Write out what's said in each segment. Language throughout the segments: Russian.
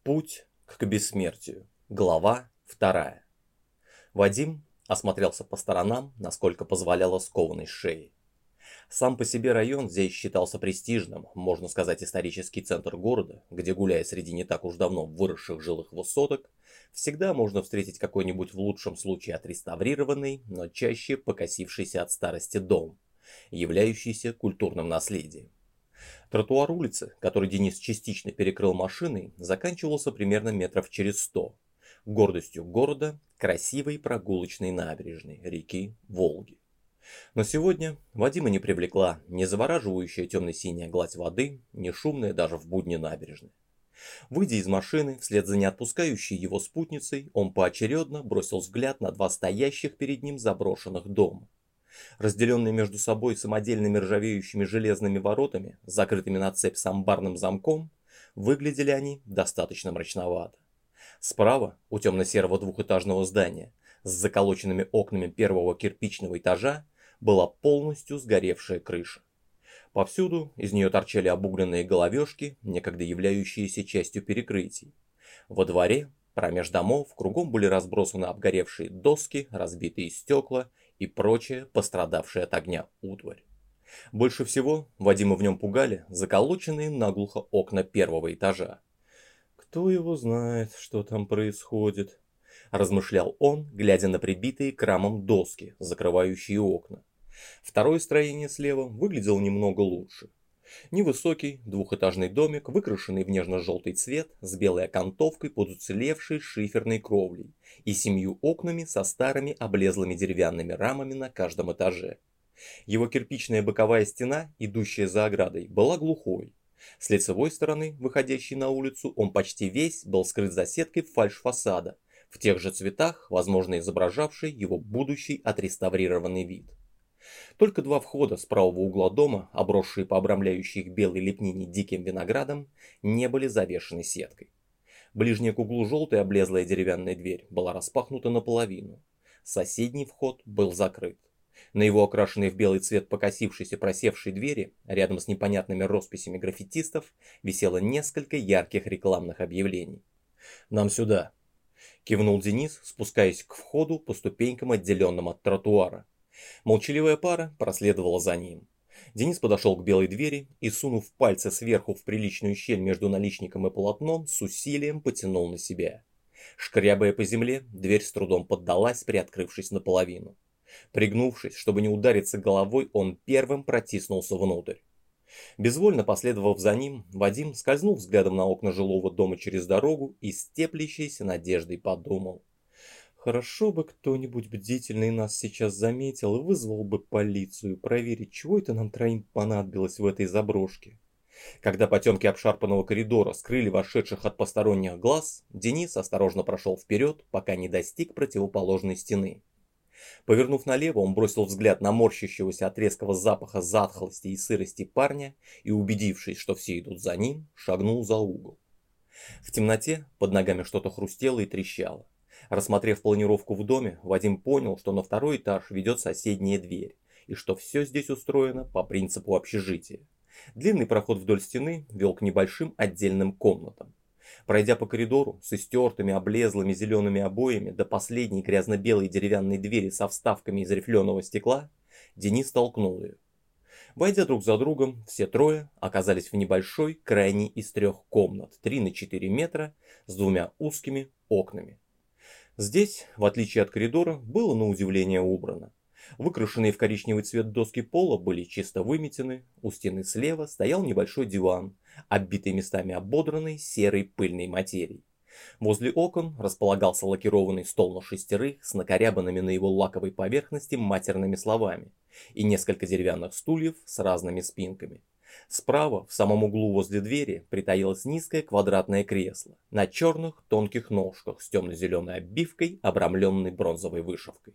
Путь к бессмертию. Глава 2. Вадим осмотрелся по сторонам, насколько позволяла скованность шеи. Сам по себе район здесь считался престижным, можно сказать, исторический центр города, где, гуляя среди не так уж давно выросших жилых высоток, всегда можно встретить какой-нибудь в лучшем случае отреставрированный, но чаще покосившийся от старости дом, являющийся культурным наследием. Тротуар улицы, который Денис частично перекрыл машиной, заканчивался примерно метров через 100, гордостью города красивой прогулочной набережной реки Волги. Но сегодня Вадима не привлекла ни завораживающая темно-синяя гладь воды, ни шумная даже в будни набережная. Выйдя из машины, вслед за неотпускающей его спутницей, он поочередно бросил взгляд на два стоящих перед ним заброшенных дома. Разделенные между собой самодельными ржавеющими железными воротами, закрытыми на цепь с амбарным замком, выглядели они достаточно мрачновато. Справа, у темно-серого двухэтажного здания, с заколоченными окнами первого кирпичного этажа, была полностью сгоревшая крыша. Повсюду из нее торчали обугленные головешки, некогда являющиеся частью перекрытий. Во дворе, промеж домов, кругом были разбросаны обгоревшие доски, разбитые стекла и прочее пострадавшее от огня утварь. Больше всего Вадима в нем пугали заколоченные наглухо окна первого этажа. «Кто его знает, что там происходит?» – размышлял он, глядя на прибитые к рамам доски, закрывающие окна. Второе строение слева выглядело немного лучше. Невысокий двухэтажный домик, выкрашенный в нежно-желтый цвет, с белой окантовкой под уцелевшей шиферной кровлей и 7 окнами со старыми облезлыми деревянными рамами на каждом этаже. Его кирпичная боковая стена, идущая за оградой, была глухой. С лицевой стороны, выходящей на улицу, он почти весь был скрыт за сеткой фальшфасада, в тех же цветах, возможно, изображавший его будущий отреставрированный вид. Только два входа с правого угла дома, обросшие по обрамляющей их белой лепнине диким виноградом, не были завешены сеткой. Ближняя к углу желтая облезлая деревянная дверь была распахнута наполовину. Соседний вход был закрыт. На его окрашенной в белый цвет покосившейся просевшей двери, рядом с непонятными росписями граффитистов, висело несколько ярких рекламных объявлений. «Нам сюда!» – кивнул Денис, спускаясь к входу по ступенькам, отделенным от тротуара. Молчаливая пара проследовала за ним. Денис подошел к белой двери и, сунув пальцы сверху в приличную щель между наличником и полотном, с усилием потянул на себя. Шкрябая по земле, дверь с трудом поддалась, приоткрывшись наполовину. Пригнувшись, чтобы не удариться головой, он первым протиснулся внутрь. Безвольно последовав за ним, Вадим скользнул взглядом на окна жилого дома через дорогу и с теплящейся надеждой подумал: хорошо бы кто-нибудь бдительный нас сейчас заметил и вызвал бы полицию проверить, чего это нам троим понадобилось в этой заброшке. Когда потемки обшарпанного коридора скрыли вошедших от посторонних глаз, Денис осторожно прошел вперед, пока не достиг противоположной стены. Повернув налево, он бросил взгляд на морщащегося от резкого запаха затхлости и сырости парня и, убедившись, что все идут за ним, шагнул за угол. В темноте под ногами что-то хрустело и трещало. Рассмотрев планировку в доме, Вадим понял, что на второй этаж ведет соседняя дверь, и что все здесь устроено по принципу общежития. Длинный проход вдоль стены вел к небольшим отдельным комнатам. Пройдя по коридору с истертыми, облезлыми зелеными обоями до последней грязно-белой деревянной двери со вставками из рифленого стекла, Денис толкнул ее. Войдя друг за другом, все трое оказались в небольшой, крайней из 3 комнат, 3 на 4 метра, с 2 узкими окнами. Здесь, в отличие от коридора, было на удивление убрано. Выкрашенные в коричневый цвет доски пола были чисто выметены, у стены слева стоял небольшой диван, оббитый местами ободранной серой пыльной материей. Возле окон располагался лакированный стол на 6 с накорябанными на его лаковой поверхности матерными словами и несколько деревянных стульев с разными спинками. Справа, в самом углу возле двери, притаилось низкое квадратное кресло на черных тонких ножках с темно-зеленой обивкой, обрамленной бронзовой вышивкой.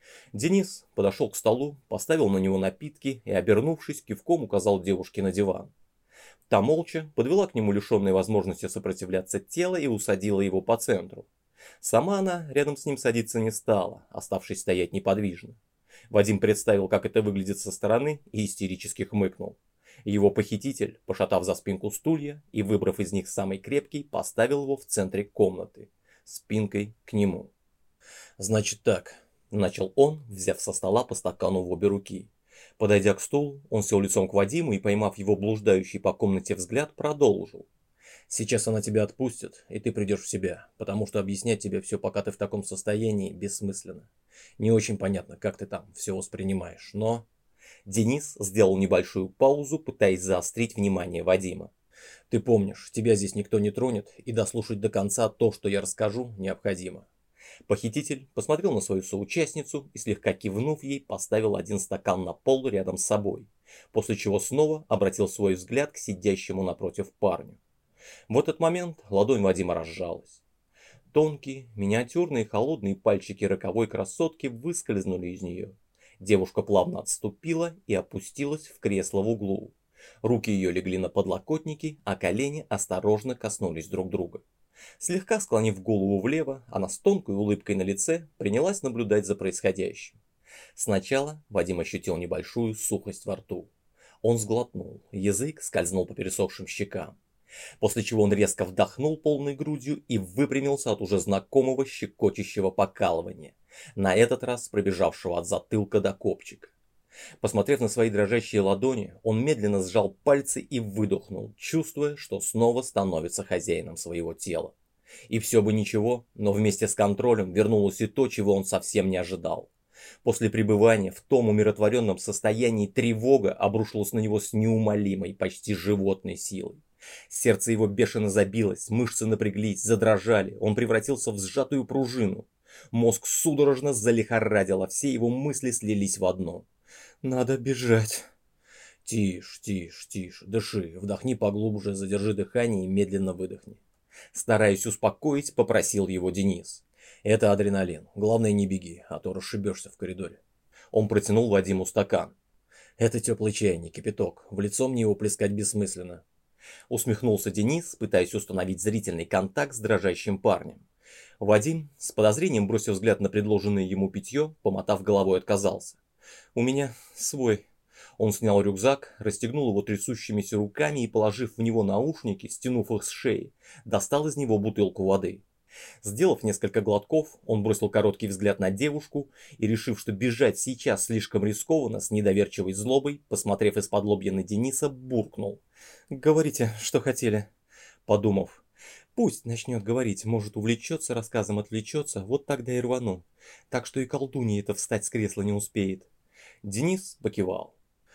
Денис подошел к столу, поставил на него напитки и, обернувшись, кивком указал девушке на диван. Та молча подвела к нему лишенной возможности сопротивляться тело и усадила его по центру. Сама она рядом с ним садиться не стала, оставшись стоять неподвижно. Вадим представил, как это выглядит со стороны, и истерически хмыкнул. Его похититель, пошатав за спинку стулья и выбрав из них самый крепкий, поставил его в центре комнаты, спинкой к нему. «Значит так», — начал он, взяв со стола по стакану в обе руки. Подойдя к стулу, он сел лицом к Вадиму и, поймав его блуждающий по комнате взгляд, продолжил. «Сейчас она тебя отпустит, и ты придешь в себя, потому что объяснять тебе все, пока ты в таком состоянии, бессмысленно. Не очень понятно, как ты там все воспринимаешь, но...» Денис сделал небольшую паузу, пытаясь заострить внимание Вадима. «Ты помнишь, тебя здесь никто не тронет, и дослушать до конца то, что я расскажу, необходимо». Похититель посмотрел на свою соучастницу и, слегка кивнув ей, поставил один стакан на пол рядом с собой, после чего снова обратил свой взгляд к сидящему напротив парню. В этот момент ладонь Вадима разжалась. Тонкие, миниатюрные холодные пальчики роковой красотки выскользнули из нее. Девушка плавно отступила и опустилась в кресло в углу. Руки ее легли на подлокотники, а колени осторожно коснулись друг друга. Слегка склонив голову влево, она с тонкой улыбкой на лице принялась наблюдать за происходящим. Сначала Вадим ощутил небольшую сухость во рту. Он сглотнул, язык скользнул по пересохшим щекам. После чего он резко вдохнул полной грудью и выпрямился от уже знакомого щекочущего покалывания, на этот раз пробежавшего от затылка до копчика. Посмотрев на свои дрожащие ладони, он медленно сжал пальцы и выдохнул, чувствуя, что снова становится хозяином своего тела. И все бы ничего, но вместе с контролем вернулось и то, чего он совсем не ожидал. После пребывания в том умиротворенном состоянии тревога обрушилась на него с неумолимой, почти животной силой. Сердце его бешено забилось, мышцы напряглись, задрожали, он превратился в сжатую пружину. Мозг судорожно залихорадил, а все его мысли слились в одно. «Надо бежать». «Тише, тише, тише, дыши, вдохни поглубже, задержи дыхание и медленно выдохни». Стараясь успокоить, попросил его Денис. «Это адреналин, главное не беги, а то расшибешься в коридоре». Он протянул Вадиму стакан. «Это теплый чай, не кипяток, в лицо мне его плескать бессмысленно». Усмехнулся Денис, пытаясь установить зрительный контакт с дрожащим парнем. Вадим с подозрением бросил взгляд на предложенное ему питье, помотав головой, отказался. «У меня свой». Он снял рюкзак, расстегнул его трясущимися руками и, положив в него наушники, стянув их с шеи, достал из него бутылку воды. Сделав несколько глотков, он бросил короткий взгляд на девушку и, решив, что бежать сейчас слишком рискованно, с недоверчивой злобой, посмотрев из-под лобья на Дениса, буркнул. «Говорите, что хотели». Подумав, «Пусть начнет говорить, может увлечется рассказом, отвлечется, вот тогда и рвану. Так что и колдунья это встать с кресла не успеет». Денис покивал.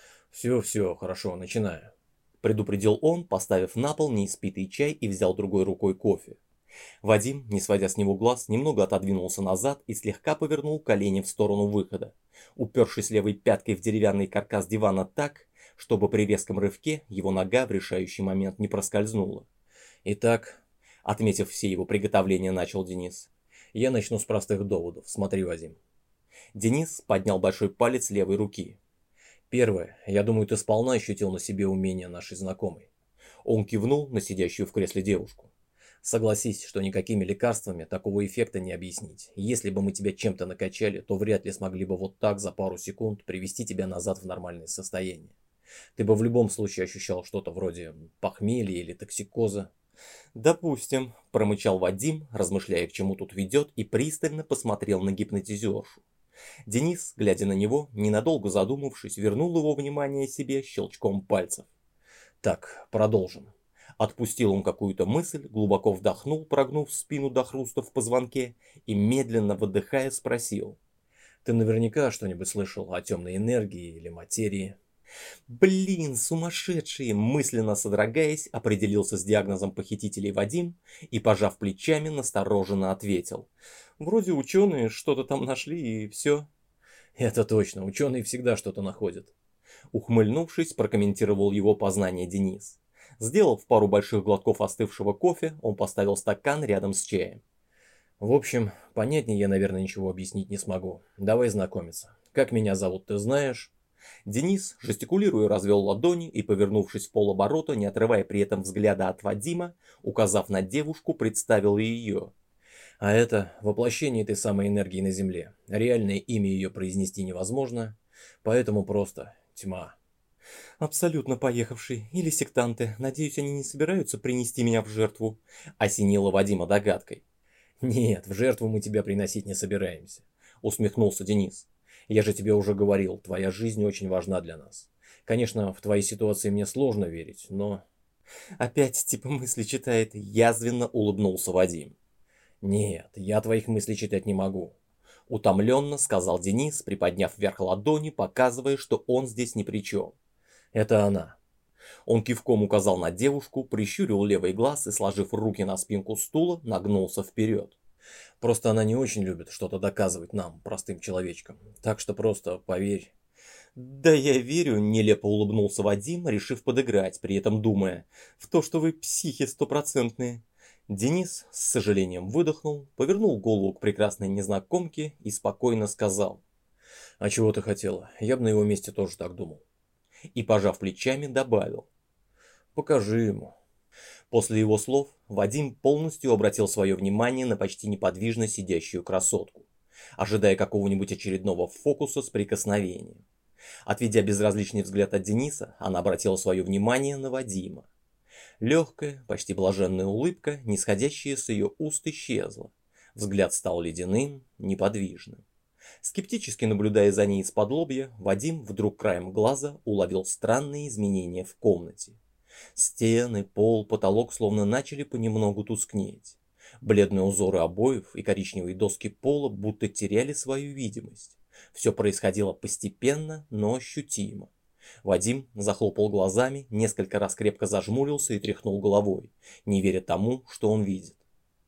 «Все, хорошо, начинаю», — предупредил он, поставив на пол неиспитый чай и взял другой рукой кофе. Вадим, не сводя с него глаз, немного отодвинулся назад и слегка повернул колени в сторону выхода, упершись левой пяткой в деревянный каркас дивана так, чтобы при резком рывке его нога в решающий момент не проскользнула. «Итак», — отметив все его приготовления, начал Денис, — «я начну с простых доводов, смотри, Вадим». Денис поднял большой палец левой руки. «Первое, я думаю, ты сполна ощутил на себе умение нашей знакомой». Он кивнул на сидящую в кресле девушку. «Согласись, что никакими лекарствами такого эффекта не объяснить. Если бы мы тебя чем-то накачали, то вряд ли смогли бы вот так за пару секунд привести тебя назад в нормальное состояние. Ты бы в любом случае ощущал что-то вроде похмелья или токсикоза». «Допустим», – промычал Вадим, размышляя, к чему тут ведет, и пристально посмотрел на гипнотизершу. Денис, глядя на него, ненадолго задумавшись, вернул его внимание себе щелчком пальцев. «Так, продолжим». Отпустил он какую-то мысль, глубоко вдохнул, прогнув спину до хруста в позвонке, и медленно выдыхая спросил. «Ты наверняка что-нибудь слышал о темной энергии или материи?» «Блин, сумасшедшие!» Мысленно содрогаясь, определился с диагнозом похитителей Вадим и, пожав плечами, настороженно ответил. «Вроде ученые что-то там нашли и все». «Это точно, ученые всегда что-то находят». Ухмыльнувшись, прокомментировал его познание Денис. Сделав пару больших глотков остывшего кофе, он поставил стакан рядом с чаем. «В общем, понятнее я, наверное, ничего объяснить не смогу. Давай знакомиться. Как меня зовут, ты знаешь?» Денис, жестикулируя, развел ладони и, повернувшись в полоборота, не отрывая при этом взгляда от Вадима, указав на девушку, представил ее. «А это воплощение этой самой энергии на Земле. Реальное имя ее произнести невозможно, поэтому просто тьма». Абсолютно поехавший. Или сектанты. Надеюсь, они не собираются принести меня в жертву. Осенила Вадима догадкой. Нет, в жертву мы тебя приносить не собираемся. Усмехнулся Денис. Я же тебе уже говорил, твоя жизнь очень важна для нас. Конечно, в твоей ситуации мне сложно верить, но... Опять типа мысли читает, язвенно улыбнулся Вадим. Нет, я твоих мыслей читать не могу. Утомленно сказал Денис, приподняв вверх ладони, показывая, что он здесь ни при чем. Это она. Он кивком указал на девушку, прищурил левый глаз и, сложив руки на спинку стула, нагнулся вперед. Просто она не очень любит что-то доказывать нам, простым человечкам. Так что просто поверь. Да я верю, нелепо улыбнулся Вадим, решив подыграть, при этом думая, в то, что вы психи стопроцентные. Денис с сожалением выдохнул, повернул голову к прекрасной незнакомке и спокойно сказал. А чего ты хотела? Я бы на его месте тоже так думал. И, пожав плечами, добавил. Покажи ему. После его слов Вадим полностью обратил свое внимание на почти неподвижно сидящую красотку, ожидая какого-нибудь очередного фокуса с прикосновением. Отведя безразличный взгляд от Дениса, она обратила свое внимание на Вадима. Легкая, почти блаженная улыбка, нисходящая с ее уст, исчезла. Взгляд стал ледяным, неподвижным. Скептически наблюдая за ней из-под лобья, Вадим вдруг краем глаза уловил странные изменения в комнате. Стены, пол, потолок словно начали понемногу тускнеть. Бледные узоры обоев и коричневые доски пола будто теряли свою видимость. Все происходило постепенно, но ощутимо. Вадим захлопал глазами, несколько раз крепко зажмурился и тряхнул головой, не веря тому, что он видит.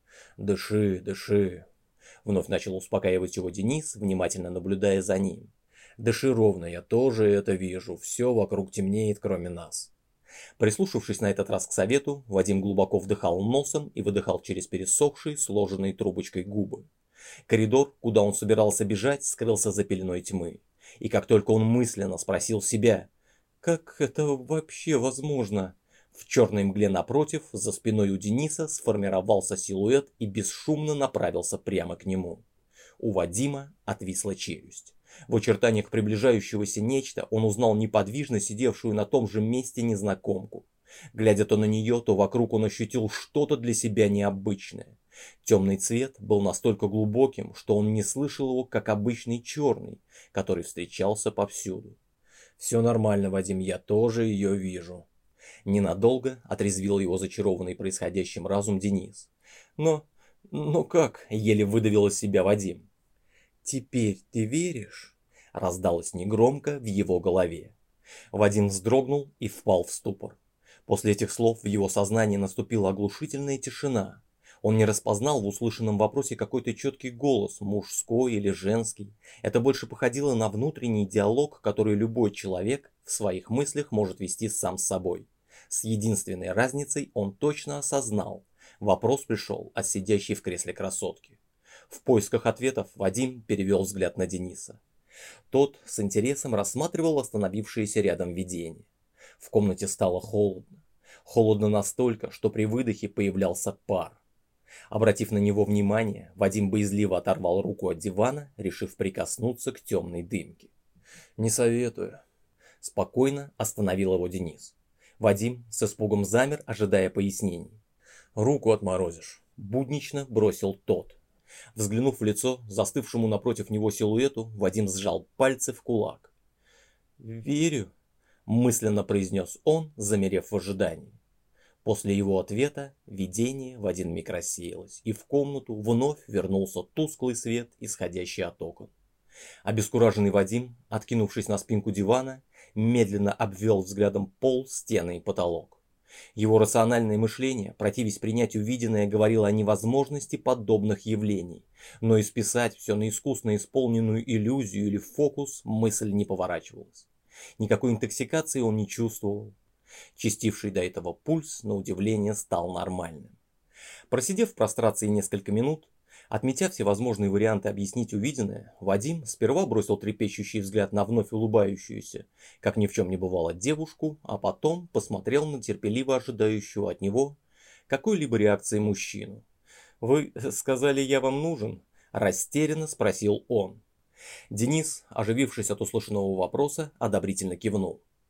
«Дыши, дыши», — вновь начал успокаивать его Денис, внимательно наблюдая за ним. «Дыши ровно, я тоже это вижу, все вокруг темнеет, кроме нас». Прислушавшись на этот раз к совету, Вадим глубоко вдыхал носом и выдыхал через пересохшие, сложенные трубочкой губы. Коридор, куда он собирался бежать, скрылся за пеленой тьмы. И как только он мысленно спросил себя, как это вообще возможно, в черной мгле напротив, за спиной у Дениса, сформировался силуэт и бесшумно направился прямо к нему. У Вадима отвисла челюсть. В очертаниях приближающегося нечто он узнал неподвижно сидевшую на том же месте незнакомку. Глядя то на нее, то вокруг он ощутил что-то для себя необычное. Темный цвет был настолько глубоким, что он не слышал его, как обычный черный, который встречался повсюду. «Все нормально, Вадим, я тоже ее вижу». Ненадолго отрезвил его зачарованный происходящим разум Денис. «Но как?» — еле выдавил из себя Вадим. «Теперь ты веришь?» — раздалось негромко в его голове. Вадим вздрогнул и впал в ступор. После этих слов в его сознании наступила оглушительная тишина. Он не распознал в услышанном вопросе какой-то четкий голос, мужской или женский. Это больше походило на внутренний диалог, который любой человек в своих мыслях может вести сам с собой. С единственной разницей он точно осознал. Вопрос пришел от сидящей в кресле красотки. В поисках ответов Вадим перевел взгляд на Дениса. Тот с интересом рассматривал остановившееся рядом видение. В комнате стало холодно. Холодно настолько, что при выдохе появлялся пар. Обратив на него внимание, Вадим боязливо оторвал руку от дивана, решив прикоснуться к темной дымке. «Не советую». Спокойно остановил его Денис. Вадим с испугом замер, ожидая пояснений. «Руку отморозишь», — буднично бросил тот. Взглянув в лицо застывшему напротив него силуэту, Вадим сжал пальцы в кулак. «Верю», — мысленно произнес он, замерев в ожидании. После его ответа видение в один миг рассеялось, и в комнату вновь вернулся тусклый свет, исходящий от окон. Обескураженный Вадим, откинувшись на спинку дивана, медленно обвел взглядом пол, стены и потолок. Его рациональное мышление, противясь принятию виденное, говорило о невозможности подобных явлений, но исписать все на искусно исполненную иллюзию или фокус мысль не поворачивалась. Никакой интоксикации он не чувствовал. Чистивший до этого пульс, на удивление, стал нормальным. Просидев в прострации несколько минут, отметя всевозможные варианты объяснить увиденное, Вадим сперва бросил трепещущий взгляд на вновь улыбающуюся, как ни в чем не бывало, девушку, а потом посмотрел на терпеливо ожидающего от него какой-либо реакции мужчину. «Вы сказали, я вам нужен?» – растерянно спросил он. Денис, оживившись от услышанного вопроса, одобрительно кивнул.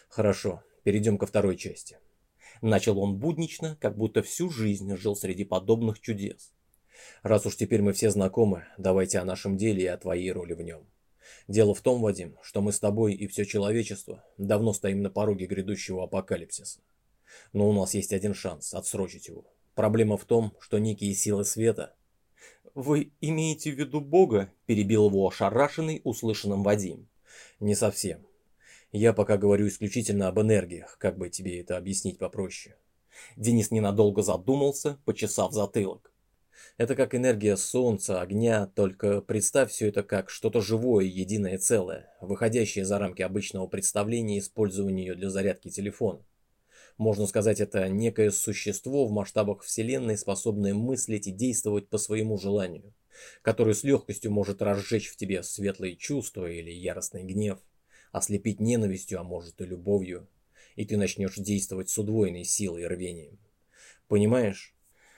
Хорошо, перейдем ко второй части. Начал он буднично, как будто всю жизнь жил среди подобных чудес. Раз уж теперь мы все знакомы, давайте о нашем деле и о твоей роли в нем. Дело в том, Вадим, что мы с тобой и все человечество давно стоим на пороге грядущего апокалипсиса. Но у нас есть один шанс отсрочить его. Проблема в том, что некие силы света... «Вы имеете в виду Бога?» – перебил его ошарашенный услышанным Вадим. «Не совсем. Я пока говорю исключительно об энергиях, как бы тебе это объяснить попроще». Денис ненадолго задумался, почесав затылок. Это как энергия солнца, огня, только представь все это как что-то живое, единое целое, выходящее за рамки обычного представления использования ее для зарядки телефона. Можно сказать, это некое существо в масштабах Вселенной, способное мыслить и действовать по своему желанию, которое с легкостью может разжечь в тебе светлые чувства или яростный гнев, ослепить ненавистью, а может и любовью, и ты начнешь действовать с удвоенной силой и рвением. Понимаешь?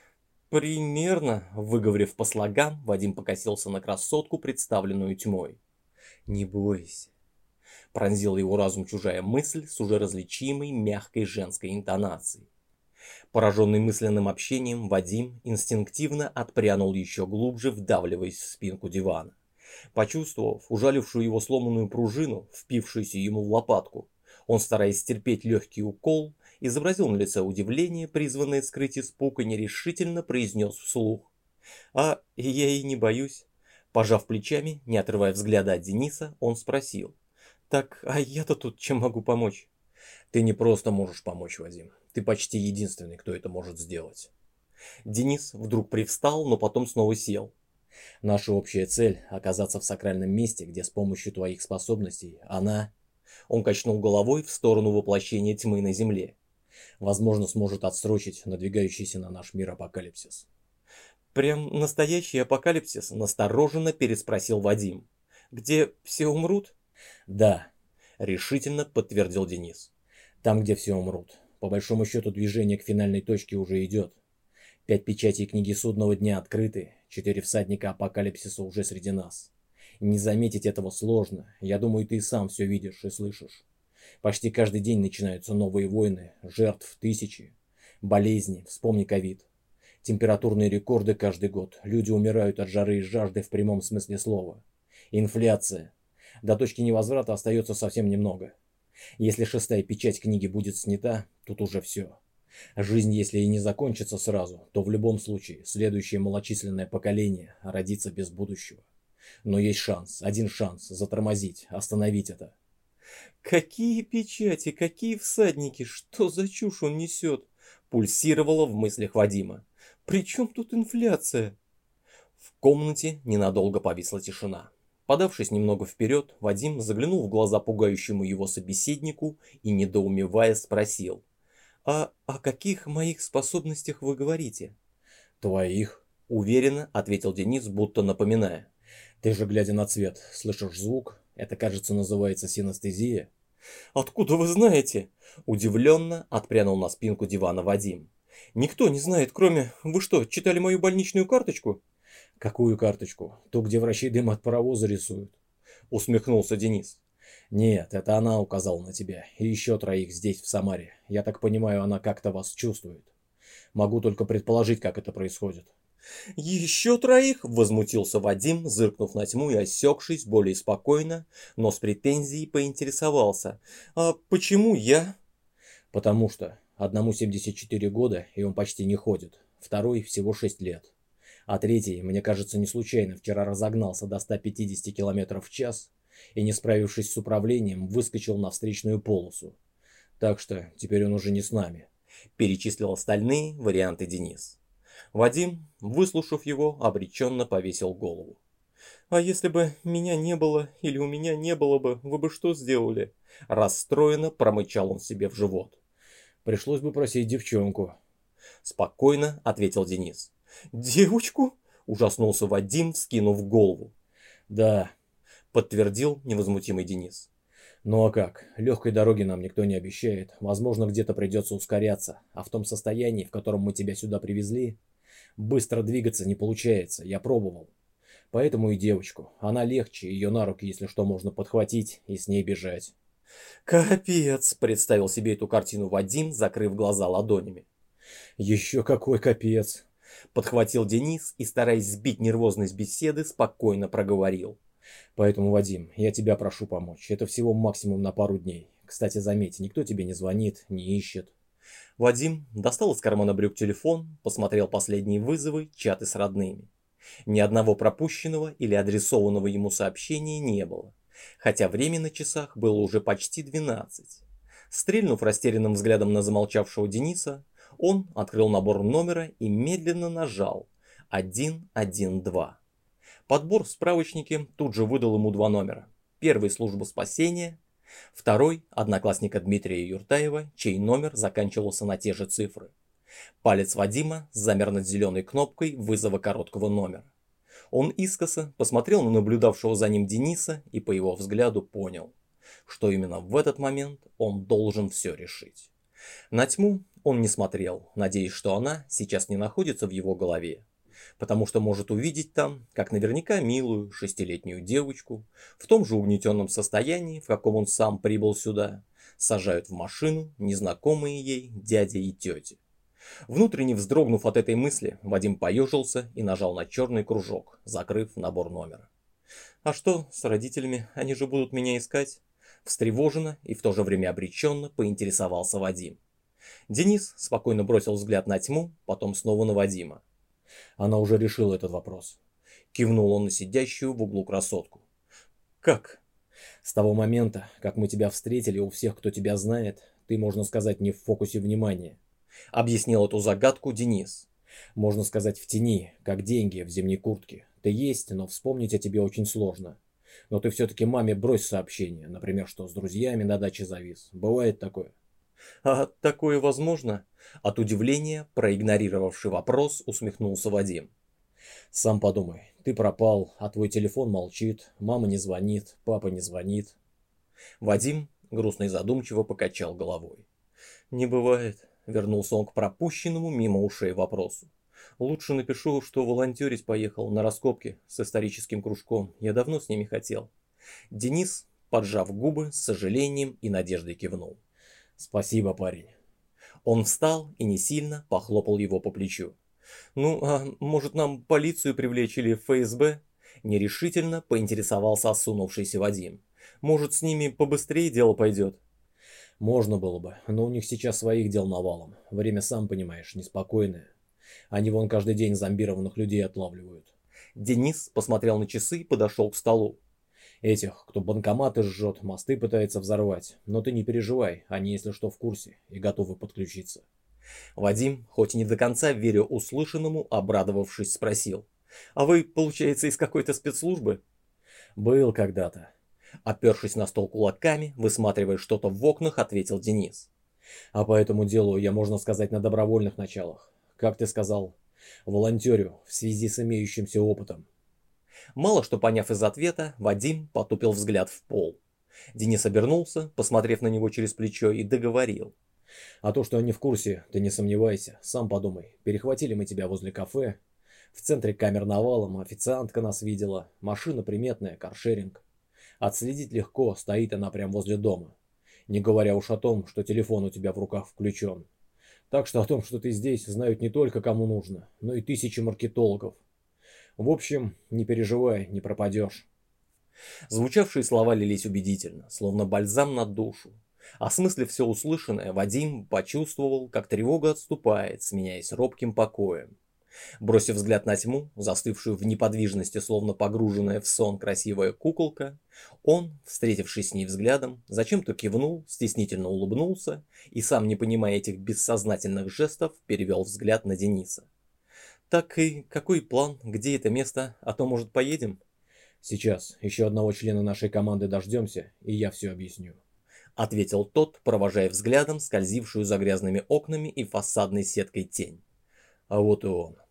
Примерно, выговорив по слогам, Вадим покосился на красотку, представленную тьмой. Не бойся. Пронзила его разум чужая мысль с уже различимой мягкой женской интонацией. Пораженный мысленным общением, Вадим инстинктивно отпрянул еще глубже, вдавливаясь в спинку дивана. Почувствовав ужалившую его сломанную пружину, впившуюся ему в лопатку, он, стараясь стерпеть легкий укол, изобразил на лице удивление, призванное скрыть испуг, и нерешительно произнес вслух. «А я и не боюсь». Пожав плечами, не отрывая взгляда от Дениса, он спросил. «Так, а я-то тут чем могу помочь?» «Ты не просто можешь помочь, Вадим. Ты почти единственный, кто это может сделать». Денис вдруг привстал, но потом снова сел. «Наша общая цель – оказаться в сакральном месте, где с помощью твоих способностей она...» Он качнул головой в сторону воплощения тьмы на земле. «Возможно, сможет отсрочить надвигающийся на наш мир апокалипсис». «Прям настоящий апокалипсис?» – настороженно переспросил Вадим. «Где все умрут?» «Да», — решительно подтвердил Денис. «Там, где все умрут. По большому счету движение к финальной точке уже идет. 5 печатей книги Судного дня открыты, 4 всадника апокалипсиса уже среди нас. Не заметить этого сложно, я думаю, ты и сам все видишь и слышишь. Почти каждый день начинаются новые войны, жертв тысячи, болезни, вспомни ковид. Температурные рекорды каждый год, люди умирают от жары и жажды в прямом смысле слова. Инфляция. До точки невозврата остается совсем немного. Если 6-я печать книги будет снята, тут уже все. Жизнь, если и не закончится сразу, то в любом случае следующее малочисленное поколение родится без будущего. Но есть шанс, один шанс затормозить, остановить это. «Какие печати, какие всадники, что за чушь он несет?» Пульсировало в мыслях Вадима. «При чем тут инфляция?» В комнате ненадолго повисла тишина. Подавшись немного вперед, Вадим заглянул в глаза пугающему его собеседнику и, недоумевая, спросил. «А о каких моих способностях вы говорите?» «Твоих», — уверенно ответил Денис, будто напоминая. «Ты же, глядя на цвет, слышишь звук? Это, кажется, называется синестезия». «Откуда вы знаете?» — удивленно отпрянул на спинку дивана Вадим. «Никто не знает, кроме... Вы что, читали мою больничную карточку?» «Какую карточку? Ту, где врачи дым от паровоза рисуют?» Усмехнулся Денис. «Нет, это она указала на тебя. И еще 3 здесь, в Самаре. Я так понимаю, она как-то вас чувствует. Могу только предположить, как это происходит». «Еще 3?» — возмутился Вадим, зыркнув на тьму и осекшись более спокойно, но с претензией поинтересовался. «А почему я?» «Потому что одному 74 года, и он почти не ходит. Второй всего 6 лет. А третий, мне кажется, не случайно вчера разогнался до 150 км в час и, не справившись с управлением, выскочил на встречную полосу. Так что теперь он уже не с нами», — перечислил остальные варианты Денис. Вадим, выслушав его, обреченно повесил голову. «А если бы меня не было или у меня не было бы, вы бы что сделали?» Расстроенно промычал он себе в живот. «Пришлось бы просить девчонку», — спокойно ответил Денис. «Девочку?» – ужаснулся Вадим, вскинув голову. «Да», – подтвердил невозмутимый Денис. «Ну а как? Легкой дороги нам никто не обещает. Возможно, где-то придется ускоряться. А в том состоянии, в котором мы тебя сюда привезли, быстро двигаться не получается. Я пробовал. Поэтому и девочку. Она легче, ее на руки, если что, можно подхватить и с ней бежать». «Капец!» – представил себе эту картину Вадим, закрыв глаза ладонями. Еще какой капец. Подхватил Денис и, стараясь сбить нервозность беседы, спокойно проговорил. Поэтому, Вадим, я тебя прошу помочь. Это всего максимум на пару дней. Кстати, заметь, никто тебе не звонит, не ищет. Вадим достал из кармана брюк телефон, посмотрел последние вызовы, чаты с родными. Ни одного пропущенного или адресованного ему сообщения не было, хотя время на часах было уже почти 12. Стрельнув растерянным взглядом на замолчавшего Дениса, он открыл набор номера и медленно нажал 112. Подбор в справочнике тут же выдал ему два номера. Первый – служба спасения, второй – одноклассника Дмитрия Юртаева, чей номер заканчивался на те же цифры. Палец Вадима замер над зеленой кнопкой вызова короткого номера. Он искоса посмотрел на наблюдавшего за ним Дениса и по его взгляду понял, что именно в этот момент он должен все решить. На тьму он не смотрел, надеясь, что она сейчас не находится в его голове, потому что может увидеть там, как наверняка милую шестилетнюю девочку, в том же угнетенном состоянии, в каком он сам прибыл сюда, сажают в машину незнакомые ей дядя и тетя. Внутренне вздрогнув от этой мысли, Вадим поежился и нажал на черный кружок, закрыв набор номера. «А что с родителями? Они же будут меня искать?» Встревоженно и в то же время обреченно поинтересовался Вадим. Денис спокойно бросил взгляд на тьму, потом снова на Вадима. Она уже решила этот вопрос. Кивнул он на сидящую в углу красотку. «Как?» С того момента, как мы тебя встретили, у всех, кто тебя знает, ты, можно сказать, не в фокусе внимания. Объяснил эту загадку Денис. Можно сказать, в тени, как деньги в зимней куртке. Ты есть, но вспомнить о тебе очень сложно. Но ты все-таки маме брось сообщение, например, что с друзьями на даче завис. Бывает такое? «А такое возможно?» От удивления, проигнорировавший вопрос, усмехнулся Вадим. Сам подумай, ты пропал, а твой телефон молчит, мама не звонит, папа не звонит. Вадим грустно и задумчиво покачал головой. «Не бывает», — вернулся он к пропущенному мимо ушей вопросу. «Лучше напишу, что волонтерить поехал на раскопки с историческим кружком. Я давно с ними хотел». Денис, поджав губы, с сожалением и надеждой кивнул. Спасибо, парень. Он встал и не сильно похлопал его по плечу. «Ну, а может нам полицию привлечь или ФСБ?» Нерешительно поинтересовался осунувшийся Вадим. «Может, с ними побыстрее дело пойдет?» Можно было бы, но у них сейчас своих дел навалом. Время, сам понимаешь, неспокойное. Они вон каждый день зомбированных людей отлавливают. Денис посмотрел на часы и подошел к столу. Этих, кто банкоматы жжет, мосты пытается взорвать. Но ты не переживай, они, если что, в курсе и готовы подключиться. Вадим, хоть и не до конца веря услышанному, обрадовавшись, спросил. «А вы, получается, из какой-то спецслужбы?» Был когда-то. Опершись на стол кулаками, высматривая что-то в окнах, ответил Денис. А по этому делу я, можно сказать, на добровольных началах. Как ты сказал, волонтерю в связи с имеющимся опытом. Мало что поняв из ответа, Вадим потупил взгляд в пол. Денис обернулся, посмотрев на него через плечо, и договорил. А то, что они в курсе, ты не сомневайся, сам подумай. Перехватили мы тебя возле кафе. В центре камер навалом, официантка нас видела. Машина приметная, каршеринг. Отследить легко, стоит она прямо возле дома. Не говоря уж о том, что телефон у тебя в руках включен. Так что о том, что ты здесь, знают не только кому нужно, но и тысячи маркетологов. В общем, не переживай, не пропадешь. Звучавшие слова лились убедительно, словно бальзам на душу. Осмыслив все услышанное, Вадим почувствовал, как тревога отступает, сменяясь робким покоем. Бросив взгляд на тьму, застывшую в неподвижности, словно погруженная в сон красивая куколка, он, встретившись с ней взглядом, зачем-то кивнул, стеснительно улыбнулся и, сам не понимая этих бессознательных жестов, перевел взгляд на Дениса. «Так и какой план? Где это место? А то, может, поедем?» Сейчас еще одного члена нашей команды дождемся, и я все объясню. Ответил тот, провожая взглядом скользившую за грязными окнами и фасадной сеткой тень. А вот и он.